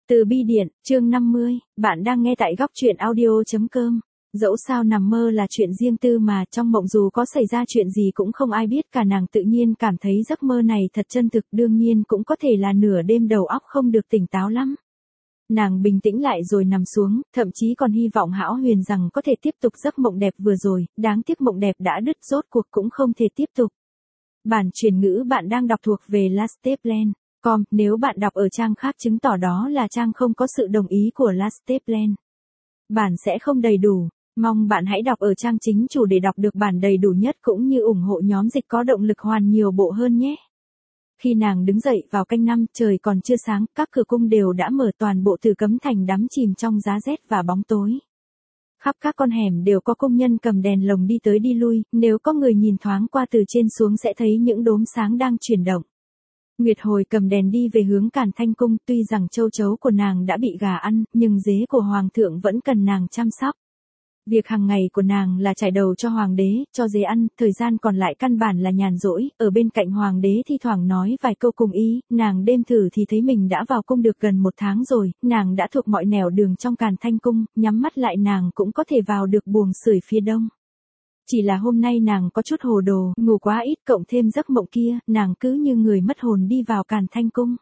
Từ bi điện, chương 50, bạn đang nghe tại góc truyện audio.com. Dẫu sao nằm mơ là chuyện riêng tư mà, trong mộng dù có xảy ra chuyện gì cũng không ai biết cả. Nàng tự nhiên cảm thấy giấc mơ này thật chân thực, đương nhiên cũng có thể là nửa đêm đầu óc không được tỉnh táo lắm. Nàng bình tĩnh lại rồi nằm xuống, thậm chí còn hy vọng Hão Huyền rằng có thể tiếp tục giấc mộng đẹp vừa rồi, đáng tiếc mộng đẹp đã đứt, rốt cuộc cũng không thể tiếp tục. Bản truyền ngữ bạn đang đọc thuộc về Lasteplan. Nếu bạn đọc ở trang khác chứng tỏ đó là trang không có sự đồng ý của Lasteplan. Bản sẽ không đầy đủ, mong bạn hãy đọc ở trang chính chủ để đọc được bản đầy đủ nhất cũng như ủng hộ nhóm dịch có động lực hoàn nhiều bộ hơn nhé. Khi nàng đứng dậy vào canh 5, trời còn chưa sáng, các cửa cung đều đã mở, toàn bộ Tử Cấm Thành đắm chìm trong giá rét và bóng tối. Khắp các con hẻm đều có công nhân cầm đèn lồng đi tới đi lui, nếu có người nhìn thoáng qua từ trên xuống sẽ thấy những đốm sáng đang chuyển động. Nguyệt Hồi cầm đèn đi về hướng Càn Thanh Cung, tuy rằng châu chấu của nàng đã bị gà ăn, nhưng dế của Hoàng thượng vẫn cần nàng chăm sóc. Việc hàng ngày của nàng là trải đầu cho Hoàng đế, cho dế ăn, thời gian còn lại căn bản là nhàn rỗi, ở bên cạnh Hoàng đế thi thoảng nói vài câu cùng ý, nàng đêm thử thì thấy mình đã vào cung được gần 1 tháng rồi, nàng đã thuộc mọi nẻo đường trong Càn Thanh Cung, nhắm mắt lại nàng cũng có thể vào được buồng sưởi phía đông. Chỉ là hôm nay nàng có chút hồ đồ, ngủ quá ít cộng thêm giấc mộng kia, nàng cứ như người mất hồn đi vào Càn Thanh Cung.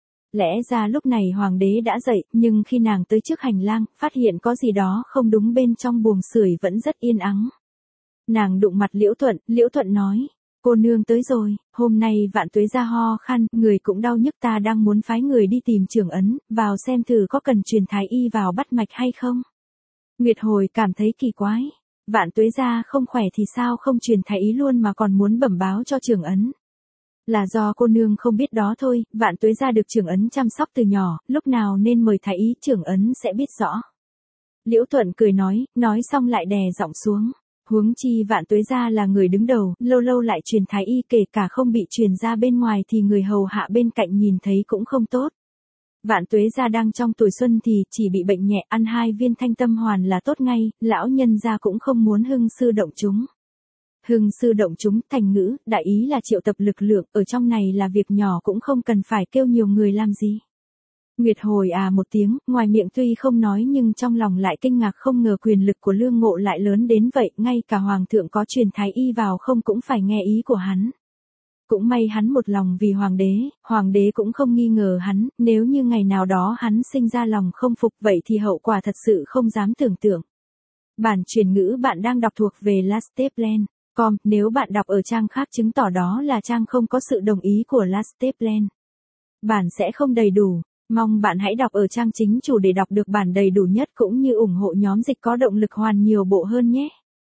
Lẽ ra lúc này Hoàng đế đã dậy, nhưng khi nàng tới trước hành lang, phát hiện có gì đó không đúng, bên trong buồng sưởi vẫn rất yên ắng. Nàng đụng mặt Liễu Thuận nói, cô nương tới rồi, hôm nay Vạn Tuế ra ho khan, người cũng đau nhức, ta đang muốn phái người đi tìm Trưởng Ấn, vào xem thử có cần truyền thái y vào bắt mạch hay không. Nguyệt Hồi cảm thấy kỳ quái. Vạn Tuế gia không khỏe thì sao không truyền thái y luôn mà còn muốn bẩm báo cho Trưởng Ấn. Là do cô nương không biết đó thôi, Vạn Tuế gia được Trưởng Ấn chăm sóc từ nhỏ, lúc nào nên mời thái y Trưởng Ấn sẽ biết rõ. Liễu Thuận cười nói xong lại đè giọng xuống. Huống chi Vạn Tuế gia là người đứng đầu, lâu lâu lại truyền thái y, kể cả không bị truyền ra bên ngoài thì người hầu hạ bên cạnh nhìn thấy cũng không tốt. Vạn Tuế gia đang trong tuổi xuân thì chỉ bị bệnh nhẹ, ăn 2 viên Thanh Tâm Hoàn là tốt ngay, lão nhân gia cũng không muốn hưng sư động chúng. Hưng sư động chúng, thành ngữ, đại ý là triệu tập lực lượng, ở trong này là việc nhỏ cũng không cần phải kêu nhiều người làm gì. Nguyệt Hồi một tiếng, ngoài miệng tuy không nói nhưng trong lòng lại kinh ngạc, không ngờ quyền lực của Lương Ngộ lại lớn đến vậy, ngay cả Hoàng thượng có truyền thái y vào không cũng phải nghe ý của hắn. Cũng may hắn một lòng vì Hoàng đế cũng không nghi ngờ hắn, nếu như ngày nào đó hắn sinh ra lòng không phục vậy thì hậu quả thật sự không dám tưởng tượng. Bản truyền ngữ bạn đang đọc thuộc về Lasteplan. Nếu bạn đọc ở trang khác chứng tỏ đó là trang không có sự đồng ý của Lasteplan. Bản sẽ không đầy đủ, mong bạn hãy đọc ở trang chính chủ để đọc được bản đầy đủ nhất cũng như ủng hộ nhóm dịch có động lực hoàn nhiều bộ hơn nhé.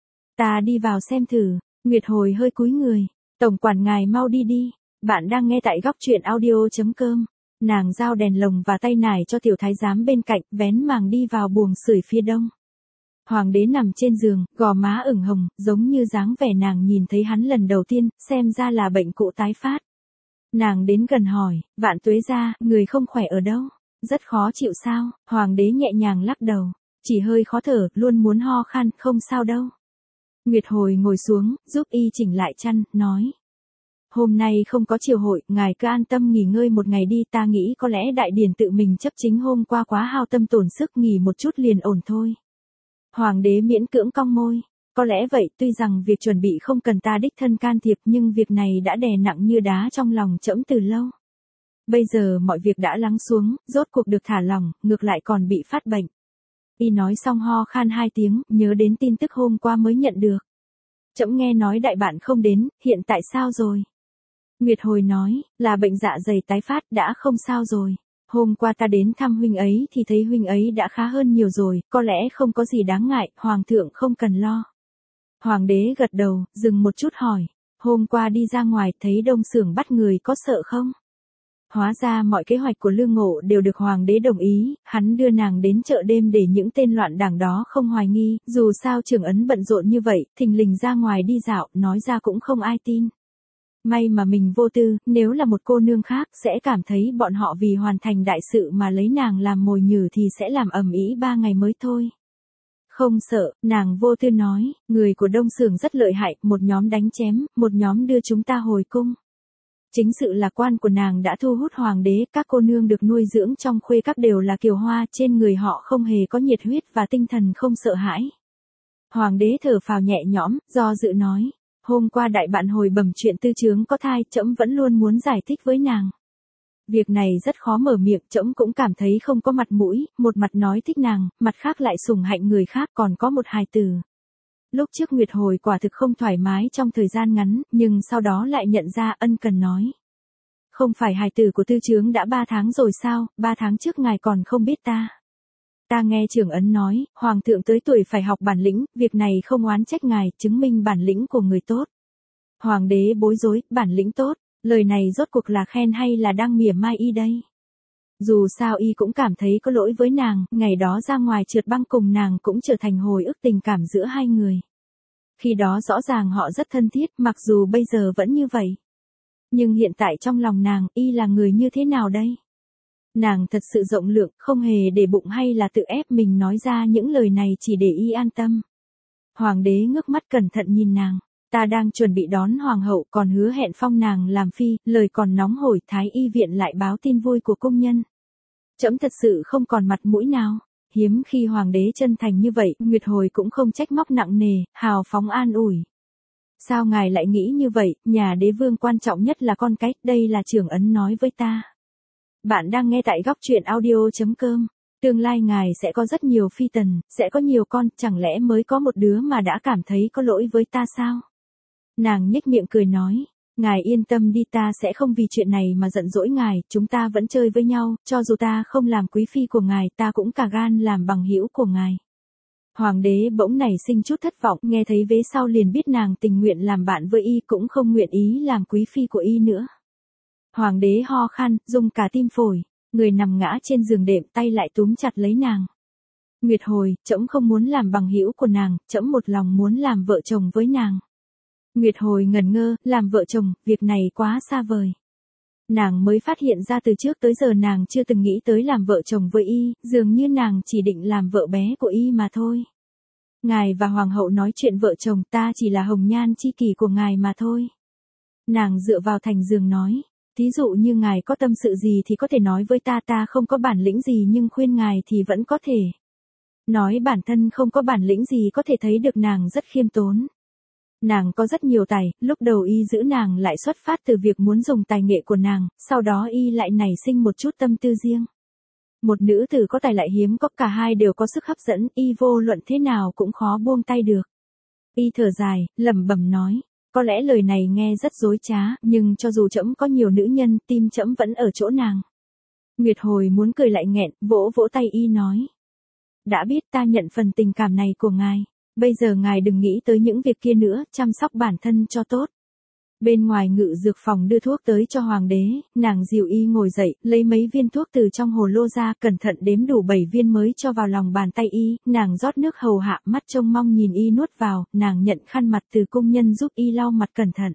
Ta đi vào xem thử. Nguyệt Hồi hơi cúi người. Tổng quản ngài mau đi đi, bạn đang nghe tại góc truyện audio.com. Nàng giao đèn lồng và tay nải cho tiểu thái giám bên cạnh, vén màng đi vào buồng sưởi phía đông. Hoàng đế nằm trên giường, gò má ửng hồng, giống như dáng vẻ nàng nhìn thấy hắn lần đầu tiên, xem ra là bệnh cũ tái phát. Nàng đến gần hỏi, Vạn Tuế gia, người không khỏe ở đâu? Rất khó chịu sao? Hoàng đế nhẹ nhàng lắc đầu, chỉ hơi khó thở, luôn muốn ho khan, không sao đâu. Nguyệt Hồi ngồi xuống, giúp y chỉnh lại chăn, nói. Hôm nay không có triều hội, ngài cứ an tâm nghỉ ngơi một ngày đi, ta nghĩ có lẽ đại điển tự mình chấp chính hôm qua quá hao tâm tổn sức, nghỉ một chút liền ổn thôi. Hoàng đế miễn cưỡng cong môi. Có lẽ vậy, tuy rằng việc chuẩn bị không cần ta đích thân can thiệp nhưng việc này đã đè nặng như đá trong lòng trẫm từ lâu. Bây giờ mọi việc đã lắng xuống, rốt cuộc được thả lỏng, ngược lại còn bị phát bệnh. Y nói xong ho khan 2 tiếng, nhớ đến tin tức hôm qua mới nhận được. Trẫm nghe nói đại bạn không đến, hiện tại sao rồi? Nguyệt Hồi nói, là bệnh dạ dày tái phát, đã không sao rồi. Hôm qua ta đến thăm huynh ấy thì thấy huynh ấy đã khá hơn nhiều rồi, có lẽ không có gì đáng ngại, Hoàng thượng không cần lo. Hoàng đế gật đầu, dừng một chút hỏi, hôm qua đi ra ngoài thấy Đông Xưởng bắt người có sợ không? Hóa ra mọi kế hoạch của Lương Ngộ đều được Hoàng đế đồng ý, hắn đưa nàng đến chợ đêm để những tên loạn đảng đó không hoài nghi, dù sao Trưởng Ấn bận rộn như vậy, thình lình ra ngoài đi dạo, nói ra cũng không ai tin. May mà mình vô tư, nếu là một cô nương khác sẽ cảm thấy bọn họ vì hoàn thành đại sự mà lấy nàng làm mồi nhử thì sẽ làm ầm ĩ 3 ngày mới thôi. Không sợ, nàng vô tư nói, người của Đông Xưởng rất lợi hại, một nhóm đánh chém, một nhóm đưa chúng ta hồi cung. Chính sự lạc quan của nàng đã thu hút hoàng đế, các cô nương được nuôi dưỡng trong khuê các đều là kiều hoa, trên người họ không hề có nhiệt huyết và tinh thần không sợ hãi. Hoàng đế thở phào nhẹ nhõm, do dự nói, hôm qua đại bạn hồi bẩm chuyện tư chướng có thai, trẫm vẫn luôn muốn giải thích với nàng. Việc này rất khó mở miệng, trẫm cũng cảm thấy không có mặt mũi, một mặt nói thích nàng, mặt khác lại sủng hạnh người khác, còn có một hài tử. Lúc trước Nguyệt Hồi quả thực không thoải mái trong thời gian ngắn, nhưng sau đó lại nhận ra ân cần nói. Không phải hài tử của tư chướng đã 3 tháng rồi sao, 3 tháng trước ngài còn không biết ta. Ta nghe trưởng ấn nói, hoàng thượng tới tuổi phải học bản lĩnh, việc này không oán trách ngài, chứng minh bản lĩnh của người tốt. Hoàng đế bối rối, bản lĩnh tốt, lời này rốt cuộc là khen hay là đang mỉa mai y đây? Dù sao y cũng cảm thấy có lỗi với nàng, ngày đó ra ngoài trượt băng cùng nàng cũng trở thành hồi ức tình cảm giữa hai người. Khi đó rõ ràng họ rất thân thiết, mặc dù bây giờ vẫn như vậy. Nhưng hiện tại trong lòng nàng, y là người như thế nào đây? Nàng thật sự rộng lượng, không hề để bụng hay là tự ép mình nói ra những lời này chỉ để y an tâm. Hoàng đế ngước mắt cẩn thận nhìn nàng. Ta đang chuẩn bị đón hoàng hậu, còn hứa hẹn phong nàng làm phi, lời còn nóng hổi, thái y viện lại báo tin vui của cung nhân. Trẫm thật sự không còn mặt mũi nào. Hiếm khi hoàng đế chân thành như vậy, Nguyệt Hồi cũng không trách móc nặng nề, hào phóng an ủi. Sao ngài lại nghĩ như vậy, nhà đế vương quan trọng nhất là con cái, đây là trưởng ấn nói với ta. Bạn đang nghe tại góc truyện audio.com. Tương lai ngài sẽ có rất nhiều phi tần, sẽ có nhiều con, chẳng lẽ mới có một đứa mà đã cảm thấy có lỗi với ta sao? Nàng nhếch miệng cười nói, ngài yên tâm đi, ta sẽ không vì chuyện này mà giận dỗi ngài, chúng ta vẫn chơi với nhau, cho dù ta không làm quý phi của ngài, ta cũng cả gan làm bằng hữu của ngài. Hoàng đế bỗng nảy sinh chút thất vọng, nghe thấy vế sau liền biết nàng tình nguyện làm bạn với y, cũng không nguyện ý làm quý phi của y nữa. Hoàng đế ho khan, rung cả tim phổi, người nằm ngã trên giường đệm, tay lại túm chặt lấy nàng. Nguyệt Hồi, trẫm không muốn làm bằng hữu của nàng, trẫm một lòng muốn làm vợ chồng với nàng. Nguyệt Hồi ngẩn ngơ, làm vợ chồng, việc này quá xa vời. Nàng mới phát hiện ra từ trước tới giờ nàng chưa từng nghĩ tới làm vợ chồng với y, dường như nàng chỉ định làm vợ bé của y mà thôi. Ngài và hoàng hậu nói chuyện vợ chồng, ta chỉ là hồng nhan chi kỷ của ngài mà thôi. Nàng dựa vào thành giường nói, thí dụ như ngài có tâm sự gì thì có thể nói với ta, ta không có bản lĩnh gì nhưng khuyên ngài thì vẫn có thể. Nói bản thân không có bản lĩnh gì có thể thấy được nàng rất khiêm tốn. Nàng có rất nhiều tài, lúc đầu y giữ nàng lại xuất phát từ việc muốn dùng tài nghệ của nàng, sau đó y lại nảy sinh một chút tâm tư riêng. Một nữ tử có tài lại hiếm có, cả hai đều có sức hấp dẫn, y vô luận thế nào cũng khó buông tay được. Y thở dài, lẩm bẩm nói, có lẽ lời này nghe rất dối trá, nhưng cho dù trẫm có nhiều nữ nhân, tim trẫm vẫn ở chỗ nàng. Nguyệt Hồi muốn cười lại nghẹn, vỗ vỗ tay y nói. Đã biết, ta nhận phần tình cảm này của ngài. Bây giờ ngài đừng nghĩ tới những việc kia nữa, chăm sóc bản thân cho tốt. Bên ngoài ngự dược phòng đưa thuốc tới cho hoàng đế, nàng dìu y ngồi dậy, lấy mấy viên thuốc từ trong hồ lô ra, cẩn thận đếm đủ 7 viên mới cho vào lòng bàn tay y, nàng rót nước hầu hạ, mắt trông mong nhìn y nuốt vào, nàng nhận khăn mặt từ công nhân giúp y lau mặt cẩn thận.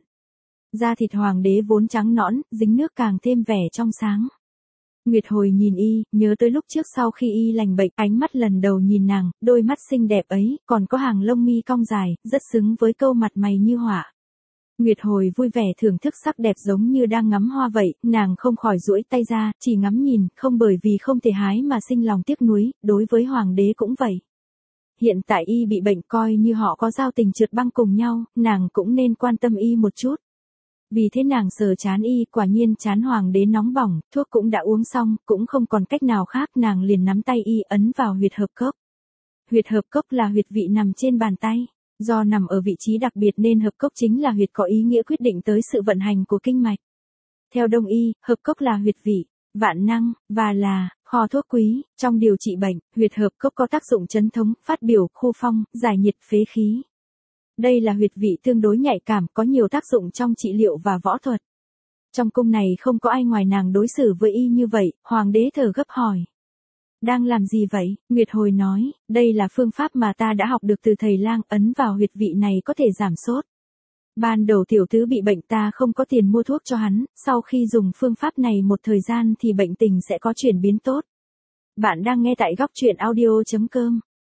Da thịt hoàng đế vốn trắng nõn, dính nước càng thêm vẻ trong sáng. Nguyệt Hồi nhìn y, nhớ tới lúc trước sau khi y lành bệnh, ánh mắt lần đầu nhìn nàng, đôi mắt xinh đẹp ấy, còn có hàng lông mi cong dài, rất xứng với câu mặt mày như họa. Nguyệt Hồi vui vẻ thưởng thức sắc đẹp giống như đang ngắm hoa vậy, nàng không khỏi duỗi tay ra, chỉ ngắm nhìn, không bởi vì không thể hái mà sinh lòng tiếc nuối, đối với hoàng đế cũng vậy. Hiện tại y bị bệnh, coi như họ có giao tình trượt băng cùng nhau, nàng cũng nên quan tâm y một chút. Vì thế nàng sờ trán y, quả nhiên trán hoàng đế nóng bỏng, thuốc cũng đã uống xong, cũng không còn cách nào khác, nàng liền nắm tay y ấn vào huyệt hợp cốc. Huyệt hợp cốc là huyệt vị nằm trên bàn tay. Do nằm ở vị trí đặc biệt nên hợp cốc chính là huyệt có ý nghĩa quyết định tới sự vận hành của kinh mạch. Theo Đông y, hợp cốc là huyệt vị, vạn năng, và là kho thuốc quý, trong điều trị bệnh, huyệt hợp cốc có tác dụng chấn thống, phát biểu, khu phong, giải nhiệt, phế khí. Đây là huyệt vị tương đối nhạy cảm, có nhiều tác dụng trong trị liệu và võ thuật. Trong cung này không có ai ngoài nàng đối xử với y như vậy, hoàng đế thở gấp hỏi. Đang làm gì vậy? Nguyệt Hồi nói, đây là phương pháp mà ta đã học được từ thầy lang, ấn vào huyệt vị này có thể giảm sốt. Ban đầu tiểu tứ bị bệnh, ta không có tiền mua thuốc cho hắn, sau khi dùng phương pháp này một thời gian thì bệnh tình sẽ có chuyển biến tốt. Bạn đang nghe tại góc truyện audio.com.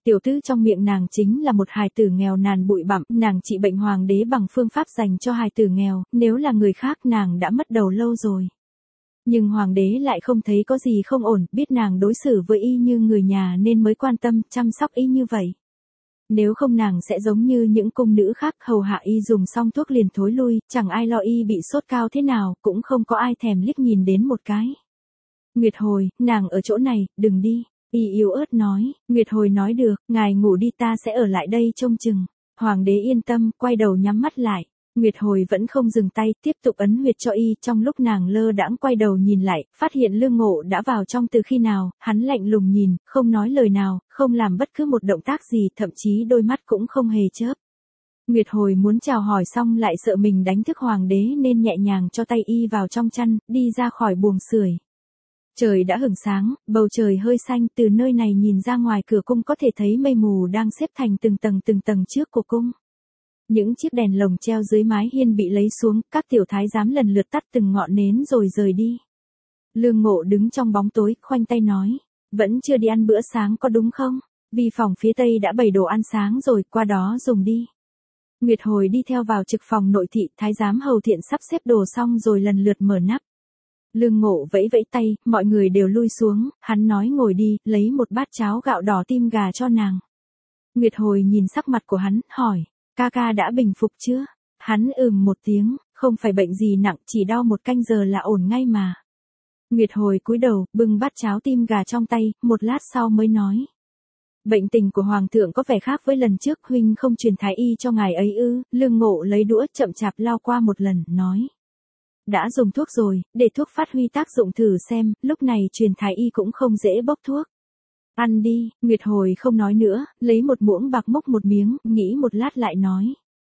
tiểu tứ trong miệng nàng chính là một hài tử nghèo nàn bụi bặm, nàng trị bệnh hoàng đế bằng phương pháp dành cho hài tử nghèo, nếu là người khác nàng đã mất đầu lâu rồi. Nhưng hoàng đế lại không thấy có gì không ổn, biết nàng đối xử với y như người nhà nên mới quan tâm, chăm sóc y như vậy. Nếu không nàng sẽ giống như những cung nữ khác, hầu hạ y dùng xong thuốc liền thối lui, chẳng ai lo y bị sốt cao thế nào, cũng không có ai thèm liếc nhìn đến một cái. Nguyệt Hồi, nàng ở chỗ này, đừng đi. Y yếu ớt nói. Nguyệt Hồi nói được, ngài ngủ đi, ta sẽ ở lại đây trông chừng. Hoàng đế yên tâm, quay đầu nhắm mắt lại. Nguyệt Hồi vẫn không dừng tay, tiếp tục ấn huyệt cho y. Trong lúc nàng lơ đãng quay đầu nhìn lại, phát hiện Lương Ngộ đã vào trong từ khi nào, hắn lạnh lùng nhìn, không nói lời nào, không làm bất cứ một động tác gì, thậm chí đôi mắt cũng không hề chớp. Nguyệt Hồi muốn chào hỏi xong lại sợ mình đánh thức hoàng đế nên nhẹ nhàng cho tay y vào trong chăn, đi ra khỏi buồng sưởi. Trời đã hửng sáng, bầu trời hơi xanh, từ nơi này nhìn ra ngoài cửa cung có thể thấy mây mù đang xếp thành từng tầng trước của cung. Những chiếc đèn lồng treo dưới mái hiên bị lấy xuống, các tiểu thái giám lần lượt tắt từng ngọn nến rồi rời đi. Lương Ngộ đứng trong bóng tối, khoanh tay nói, vẫn chưa đi ăn bữa sáng có đúng không? Vì phòng phía tây đã bày đồ ăn sáng rồi, qua đó dùng đi. Nguyệt Hồi đi theo vào trực phòng nội thị, thái giám hầu thiện sắp xếp đồ xong rồi lần lượt mở nắp. Lương Ngộ vẫy vẫy tay, mọi người đều lui xuống, hắn nói ngồi đi, lấy một bát cháo gạo đỏ tim gà cho nàng. Nguyệt Hồi nhìn sắc mặt của hắn, hỏi, ca ca đã bình phục chưa? Hắn một tiếng, không phải bệnh gì nặng, chỉ đau một canh giờ là ổn ngay mà. Nguyệt Hồi cúi đầu, bưng bát cháo tim gà trong tay, một lát sau mới nói. Bệnh tình của hoàng thượng có vẻ khác với lần trước, huynh không truyền thái y cho ngài ấy ư? Lương Ngộ lấy đũa chậm chạp lao qua một lần, nói. Đã dùng thuốc rồi, để thuốc phát huy tác dụng thử xem, lúc này truyền thái y cũng không dễ bốc thuốc. Ăn đi, Nguyệt Hồi không nói nữa, lấy một muỗng bạc múc một miếng, nghĩ một lát lại nói.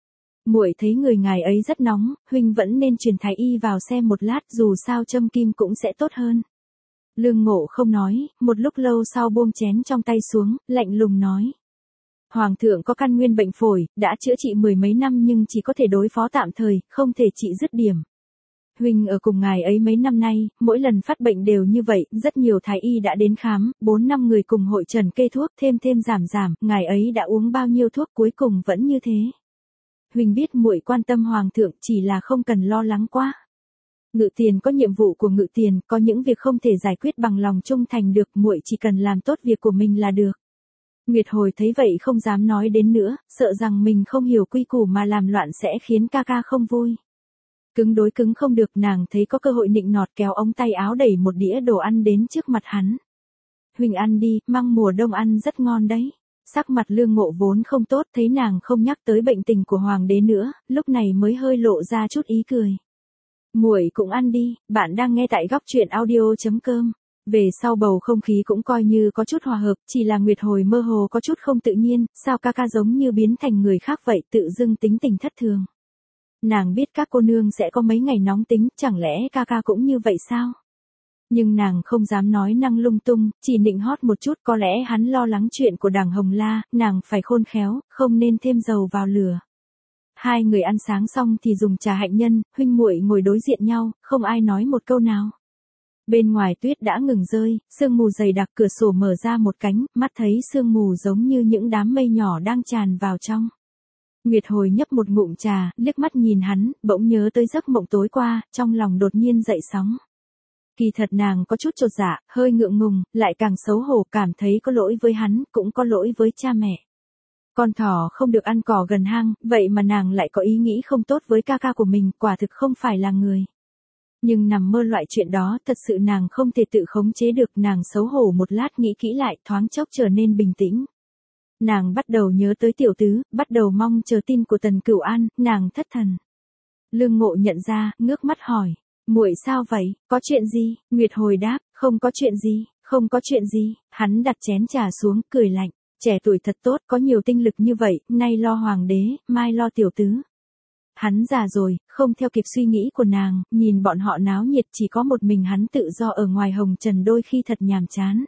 Muội thấy người ngài ấy rất nóng, huynh vẫn nên truyền thái y vào xem một lát, dù sao châm kim cũng sẽ tốt hơn. Lương Ngộ không nói, một lúc lâu sau buông chén trong tay xuống, lạnh lùng nói. Hoàng thượng có căn nguyên bệnh phổi, đã chữa trị mười mấy năm nhưng chỉ có thể đối phó tạm thời, không thể trị dứt điểm. Huynh ở cùng ngài ấy mấy năm nay, mỗi lần phát bệnh đều như vậy, rất nhiều thái y đã đến khám, 4-5 người cùng hội trần kê thuốc, thêm giảm, ngài ấy đã uống bao nhiêu thuốc cuối cùng vẫn như thế. Huynh biết muội quan tâm hoàng thượng, chỉ là không cần lo lắng quá. Ngự tiền có nhiệm vụ của ngự tiền, có những việc không thể giải quyết bằng lòng trung thành được, muội chỉ cần làm tốt việc của mình là được. Nguyệt Hồi thấy vậy không dám nói đến nữa, sợ rằng mình không hiểu quy củ mà làm loạn sẽ khiến ca ca không vui. Cứng đối cứng không được, nàng thấy có cơ hội nịnh nọt, kéo ống tay áo đẩy một đĩa đồ ăn đến trước mặt hắn. Huynh ăn đi, măng mùa đông ăn rất ngon đấy. Sắc mặt Lương Ngộ vốn không tốt, thấy nàng không nhắc tới bệnh tình của hoàng đế nữa, lúc này mới hơi lộ ra chút ý cười. Muội cũng ăn đi, bạn đang nghe tại góc truyện audio.com. Về sau bầu không khí cũng coi như có chút hòa hợp, chỉ là Nguyệt Hồi mơ hồ có chút không tự nhiên, sao ca ca giống như biến thành người khác vậy, tự dưng tính tình thất thường. Nàng biết các cô nương sẽ có mấy ngày nóng tính, chẳng lẽ ca ca cũng như vậy sao? Nhưng nàng không dám nói năng lung tung, chỉ nịnh hót một chút, có lẽ hắn lo lắng chuyện của Đằng Hồng La, nàng phải khôn khéo, không nên thêm dầu vào lửa. Hai người ăn sáng xong thì dùng trà hạnh nhân, huynh muội ngồi đối diện nhau, không ai nói một câu nào. Bên ngoài tuyết đã ngừng rơi, sương mù dày đặc, cửa sổ mở ra một cánh, mắt thấy sương mù giống như những đám mây nhỏ đang tràn vào trong. Nguyệt Hồi nhấp một ngụm trà, liếc mắt nhìn hắn, bỗng nhớ tới giấc mộng tối qua, trong lòng đột nhiên dậy sóng. Kỳ thật nàng có chút chột dạ, hơi ngượng ngùng, lại càng xấu hổ, cảm thấy có lỗi với hắn, cũng có lỗi với cha mẹ. Con thỏ không được ăn cỏ gần hang, vậy mà nàng lại có ý nghĩ không tốt với ca ca của mình, quả thực không phải là người. Nhưng nằm mơ loại chuyện đó, thật sự nàng không thể tự khống chế được, nàng xấu hổ một lát nghĩ kỹ lại, thoáng chốc trở nên bình tĩnh. Nàng bắt đầu nhớ tới tiểu tứ, bắt đầu mong chờ tin của Tần Cửu An, nàng thất thần. Lương Ngộ nhận ra, ngước mắt hỏi, muội sao vậy, có chuyện gì? Nguyệt Hồi đáp, không có chuyện gì, không có chuyện gì. Hắn đặt chén trà xuống, cười lạnh, trẻ tuổi thật tốt, có nhiều tinh lực như vậy, nay lo hoàng đế, mai lo tiểu tứ. Hắn già rồi, không theo kịp suy nghĩ của nàng, nhìn bọn họ náo nhiệt, chỉ có một mình hắn tự do ở ngoài hồng trần đôi khi thật nhàm chán.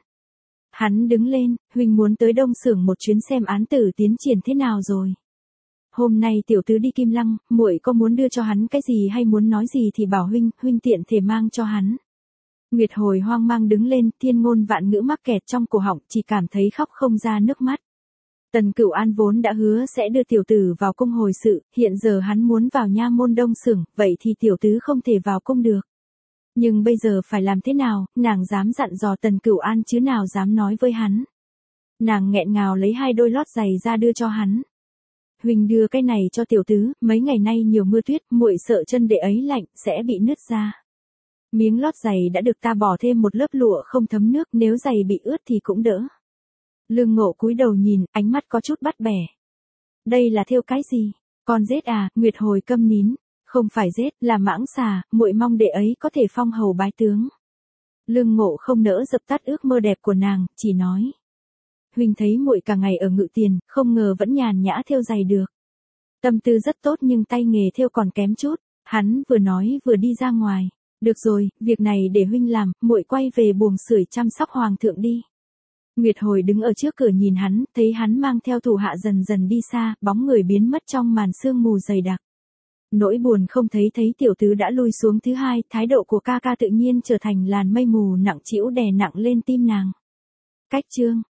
Hắn đứng lên, huynh muốn tới Đông Xưởng một chuyến xem án tử tiến triển thế nào rồi. Hôm nay tiểu tứ đi Kim Lăng, muội có muốn đưa cho hắn cái gì hay muốn nói gì thì bảo huynh tiện thể mang cho hắn. Nguyệt Hồi hoang mang đứng lên, thiên ngôn vạn ngữ mắc kẹt trong cổ họng, chỉ cảm thấy khóc không ra nước mắt. Tần Cửu An vốn đã hứa sẽ đưa tiểu tử vào cung hồi sự, hiện giờ hắn muốn vào nha môn Đông Xưởng, vậy thì tiểu tứ không thể vào cung được. Nhưng bây giờ phải làm thế nào, nàng dám dặn dò Tần Cửu An chứ nào dám nói với hắn. Nàng nghẹn ngào lấy 2 đôi lót giày ra đưa cho hắn. Huynh đưa cái này cho tiểu tứ, mấy ngày nay nhiều mưa tuyết, muội sợ chân đệ ấy lạnh, sẽ bị nứt ra. Miếng lót giày đã được ta bỏ thêm một lớp lụa không thấm nước, nếu giày bị ướt thì cũng đỡ. Lương Ngộ cúi đầu nhìn, ánh mắt có chút bắt bẻ. Đây là thêu cái gì? Con rết à? Nguyệt Hồi câm nín. Không phải rết, là mãng xà, muội mong đệ ấy có thể phong hầu bái tướng. Lương Ngộ không nỡ dập tắt ước mơ đẹp của nàng, chỉ nói. Huynh thấy muội cả ngày ở Ngự Tiền, không ngờ vẫn nhàn nhã thêu giày được. Tâm tư rất tốt nhưng tay nghề thêu còn kém chút. Hắn vừa nói vừa đi ra ngoài. Được rồi, việc này để huynh làm, muội quay về buồng sưởi chăm sóc hoàng thượng đi. Nguyệt Hồi đứng ở trước cửa nhìn hắn, thấy hắn mang theo thủ hạ dần dần đi xa, bóng người biến mất trong màn sương mù dày đặc. Nỗi buồn không thấy tiểu tứ đã lui xuống thứ hai, thái độ của ca ca tự nhiên trở thành làn mây mù nặng trĩu đè nặng lên tim nàng. Cách chương